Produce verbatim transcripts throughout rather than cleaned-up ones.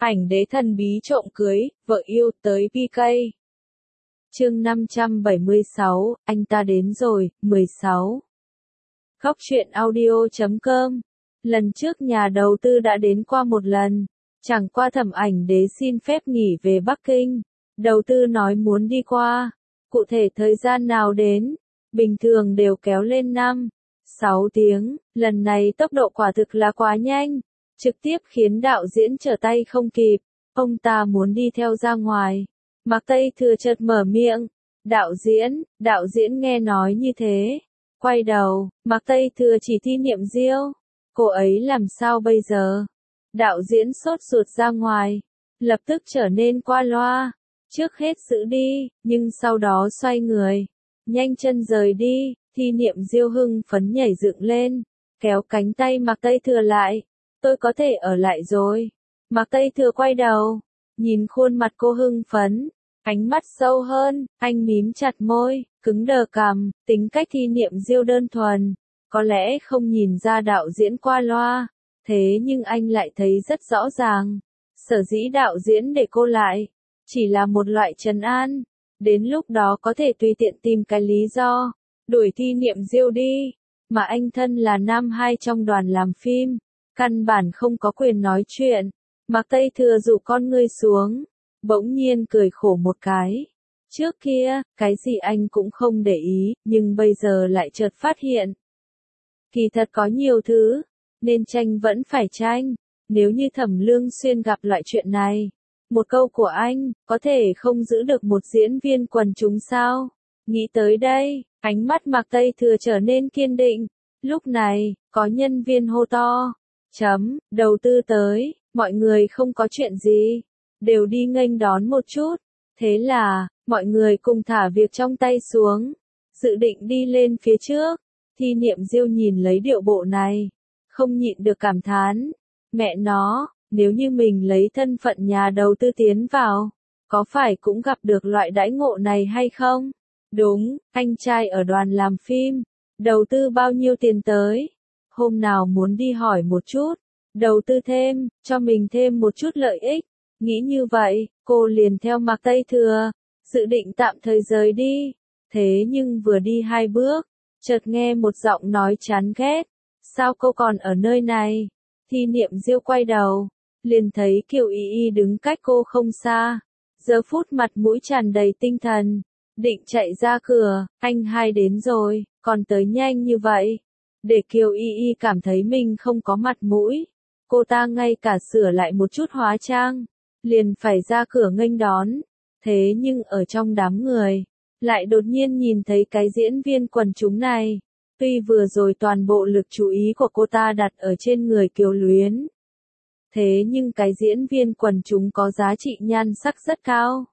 Ảnh đế thần bí trộm cưới, vợ yêu tới pê ca. Chương năm trăm bảy mươi sáu, anh ta đến rồi, mười sáu. Góc truyện audio chấm com. Lần trước nhà đầu tư đã đến qua một lần, chẳng qua Thẩm Ảnh đế xin phép nghỉ về Bắc Kinh. Đầu tư nói muốn đi qua, cụ thể thời gian nào đến, bình thường đều kéo lên năm, sáu tiếng, lần này tốc độ quả thực là quá nhanh, trực tiếp khiến đạo diễn trở tay không kịp, ông ta muốn đi theo ra ngoài. Mạc Tây Thừa chợt mở miệng, đạo diễn, đạo diễn nghe nói như thế, quay đầu, Mạc Tây Thừa chỉ thi Niệm Diêu, cô ấy làm sao bây giờ? Đạo diễn sốt ruột ra ngoài, lập tức trở nên qua loa, trước hết giữ đi, nhưng sau đó xoay người, nhanh chân rời đi. Thi Niệm Diêu hưng phấn nhảy dựng lên, kéo cánh tay Mạc Tây Thừa lại, tôi có thể ở lại rồi. Mạc Tây Thừa quay đầu, nhìn khuôn mặt cô hưng phấn, ánh mắt sâu hơn, anh mím chặt môi, cứng đờ cằm, tính cách Thi Niệm Diêu đơn thuần, có lẽ không nhìn ra đạo diễn qua loa, thế nhưng anh lại thấy rất rõ ràng, sở dĩ đạo diễn để cô lại, chỉ là một loại trấn an, đến lúc đó có thể tùy tiện tìm cái lý do, đuổi Thi Niệm Diêu đi, mà anh thân là nam hai trong đoàn làm phim, căn bản không có quyền nói chuyện. Mạc Tây Thừa dụ con ngươi xuống, bỗng nhiên cười khổ một cái. Trước kia, cái gì anh cũng không để ý, nhưng bây giờ lại chợt phát hiện. Kỳ thật có nhiều thứ, nên tranh vẫn phải tranh, nếu như Thẩm Lương Xuyên gặp loại chuyện này. Một câu của anh, có thể không giữ được một diễn viên quần chúng sao? Nghĩ tới đây, ánh mắt Mạc Tây Thừa trở nên kiên định. Lúc này, có nhân viên hô to. Chấm, đầu tư tới, mọi người không có chuyện gì. Đều đi nghênh đón một chút. Thế là, mọi người cùng thả việc trong tay xuống. Dự định đi lên phía trước. Thi Niệm Diêu nhìn lấy điệu bộ này. Không nhịn được cảm thán. Mẹ nó, nếu như mình lấy thân phận nhà đầu tư tiến vào, có phải cũng gặp được loại đãi ngộ này hay không? Đúng, anh trai ở đoàn làm phim, đầu tư bao nhiêu tiền tới? Hôm nào muốn đi hỏi một chút, đầu tư thêm, cho mình thêm một chút lợi ích. Nghĩ như vậy, cô liền theo Mạc Tây Thừa, dự định tạm thời rời đi. Thế nhưng vừa đi hai bước, chợt nghe một giọng nói chán ghét. Sao cô còn ở nơi này? Thi Niệm Diêu quay đầu, liền thấy Kiều Y Y đứng cách cô không xa. Giờ phút mặt mũi tràn đầy tinh thần, định chạy ra cửa, anh hai đến rồi, còn tới nhanh như vậy. Để Kiều Y Y cảm thấy mình không có mặt mũi, cô ta ngay cả sửa lại một chút hóa trang, liền phải ra cửa nghênh đón. Thế nhưng ở trong đám người, lại đột nhiên nhìn thấy cái diễn viên quần chúng này. Tuy vừa rồi toàn bộ lực chú ý của cô ta đặt ở trên người Kiều Luyến, thế nhưng cái diễn viên quần chúng có giá trị nhan sắc rất cao.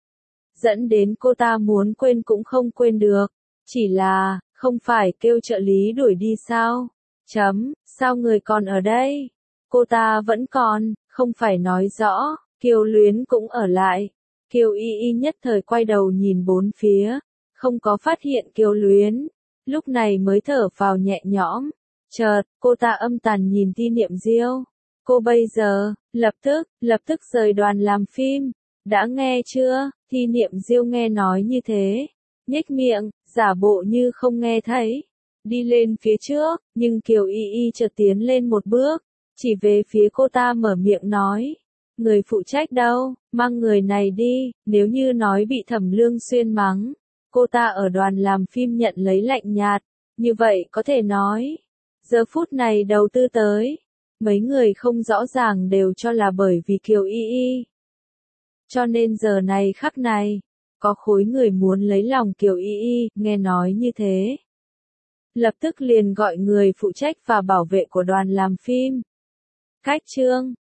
Dẫn đến cô ta muốn quên cũng không quên được. Chỉ là, không phải kêu trợ lý đuổi đi sao? Chấm, sao người còn ở đây? Cô ta vẫn còn, không phải nói rõ, Kiều Luyến cũng ở lại. Kiều Y Y nhất thời quay đầu nhìn bốn phía, không có phát hiện Kiều Luyến. Lúc này mới thở phào nhẹ nhõm. Chợt, cô ta âm tàn nhìn Thi Niệm Diêu. Cô bây giờ, lập tức, lập tức rời đoàn làm phim. Đã nghe chưa? Thi Niệm Diêu nghe nói như thế, nhếch miệng, giả bộ như không nghe thấy. Đi lên phía trước, nhưng Kiều Y Y chợt tiến lên một bước, chỉ về phía cô ta mở miệng nói. Người phụ trách đâu, mang người này đi, nếu như nói bị Thẩm Lương Xuyên mắng. Cô ta ở đoàn làm phim nhận lấy lạnh nhạt, như vậy có thể nói. Giờ phút này đầu tư tới, mấy người không rõ ràng đều cho là bởi vì Kiều Y Y. Cho nên giờ này khắc này, có khối người muốn lấy lòng Kiều Y Y, nghe nói như thế. Lập tức liền gọi người phụ trách và bảo vệ của đoàn làm phim. Cách chương